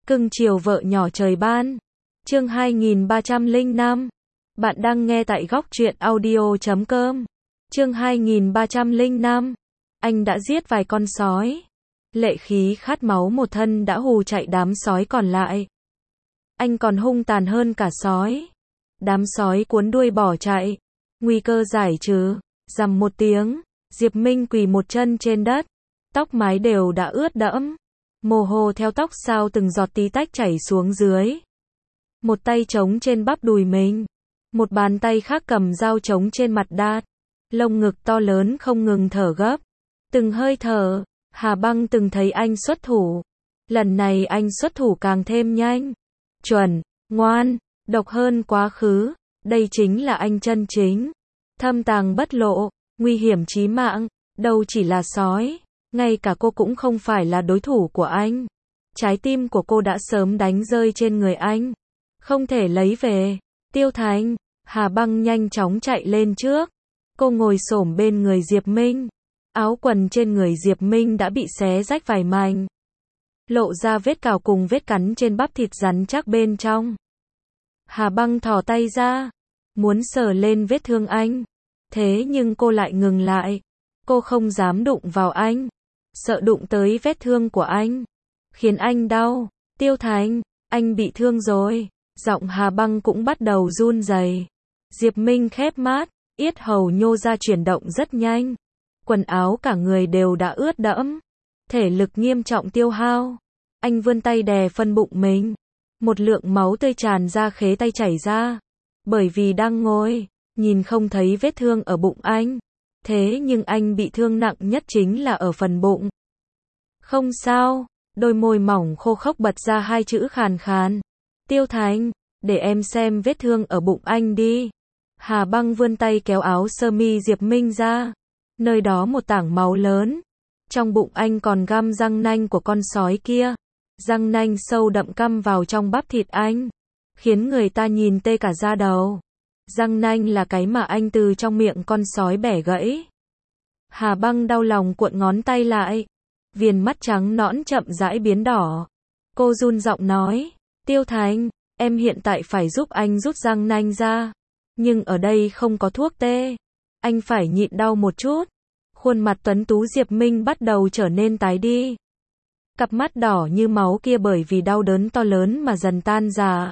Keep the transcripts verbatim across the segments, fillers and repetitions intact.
Cưng chiều vợ nhỏ trời ban. Chương hai nghìn ba trăm lẻ năm. Bạn đang nghe tại góc truyện audio chấm com. Chương hai nghìn ba trăm lẻ năm. Anh đã giết vài con sói. Lệ khí khát máu một thân đã hù chạy đám sói còn lại. Anh còn hung tàn hơn cả sói. Đám sói cuốn đuôi bỏ chạy. Nguy cơ giải trừ. Rầm một tiếng, Diệp Minh quỳ một chân trên đất. Tóc mái đều đã ướt đẫm. Mồ hôi theo tóc sao từng giọt tí tách chảy xuống dưới. Một tay trống trên bắp đùi mình. Một bàn tay khác cầm dao trống trên mặt đát. Lông ngực to lớn không ngừng thở gấp. Từng hơi thở, Hà Băng từng thấy anh xuất thủ. Lần này anh xuất thủ càng thêm nhanh. Chuẩn, ngoan, độc hơn quá khứ. Đây chính là anh chân chính. Thâm tàng bất lộ, nguy hiểm chí mạng. Đâu chỉ là sói. Ngay cả cô cũng không phải là đối thủ của anh. Trái tim của cô đã sớm đánh rơi trên người anh. Không thể lấy về. Tiêu Thành, Hà Băng nhanh chóng chạy lên trước. Cô ngồi xổm bên người Diệp Minh. Áo quần trên người Diệp Minh đã bị xé rách vài mảnh. Lộ ra vết cào cùng vết cắn trên bắp thịt rắn chắc bên trong. Hà Băng thò tay ra. Muốn sờ lên vết thương anh. Thế nhưng cô lại ngừng lại. Cô không dám đụng vào anh. Sợ đụng tới vết thương của anh. Khiến anh đau. Tiêu Thành, anh bị thương rồi. Giọng Hà Băng cũng bắt đầu run rẩy. Diệp Minh khép mắt. Yết hầu nhô ra chuyển động rất nhanh. Quần áo cả người đều đã ướt đẫm. Thể lực nghiêm trọng tiêu hao. Anh vươn tay đè phân bụng mình. Một lượng máu tươi tràn ra khế tay chảy ra. Bởi vì đang ngồi, nhìn không thấy vết thương ở bụng anh. Thế nhưng anh bị thương nặng nhất chính là ở phần bụng. Không sao, đôi môi mỏng khô khốc bật ra hai chữ khàn khàn. Tiêu Thành, để em xem vết thương ở bụng anh đi. Hà Băng vươn tay kéo áo sơ mi Diệp Minh ra. Nơi đó một tảng máu lớn. Trong bụng anh còn găm răng nanh của con sói kia. Răng nanh sâu đậm căm vào trong bắp thịt anh. Khiến người ta nhìn tê cả da đầu. Răng nanh là cái mà anh từ trong miệng con sói bẻ gãy. Hà Băng đau lòng cuộn ngón tay lại. Viền mắt trắng nõn chậm rãi biến đỏ. Cô run giọng nói, Tiêu Thành, em hiện tại phải giúp anh rút răng nanh ra. Nhưng ở đây không có thuốc tê. Anh phải nhịn đau một chút. Khuôn mặt tuấn tú Diệp Minh bắt đầu trở nên tái đi. Cặp mắt đỏ như máu kia bởi vì đau đớn to lớn mà dần tan ra.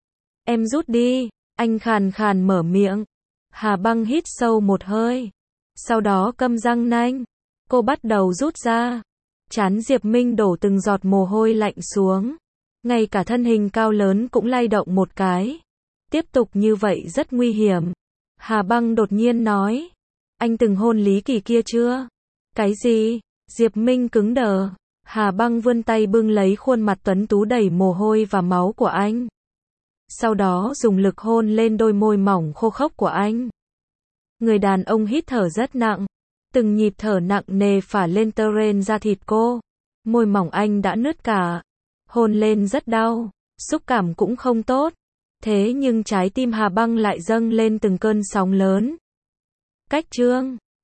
Em rút đi, anh khàn khàn mở miệng. Hà Băng hít sâu một hơi. Sau đó câm răng nanh. Cô bắt đầu rút ra. Trán Diệp Minh đổ từng giọt mồ hôi lạnh xuống. Ngay cả thân hình cao lớn cũng lay động một cái. Tiếp tục như vậy rất nguy hiểm. Hà Băng đột nhiên nói. Anh từng hôn Lý Kỳ kia chưa? Cái gì? Diệp Minh cứng đờ. Hà Băng vươn tay bưng lấy khuôn mặt tuấn tú đầy mồ hôi và máu của anh. Sau đó dùng lực hôn lên đôi môi mỏng khô khốc của anh. Người đàn ông hít thở rất nặng. Từng nhịp thở nặng nề phả lên tơ ren da thịt cô. Môi mỏng anh đã nứt cả. Hôn lên rất đau. Xúc cảm cũng không tốt. Thế nhưng trái tim Hà Băng lại dâng lên từng cơn sóng lớn. Cách chương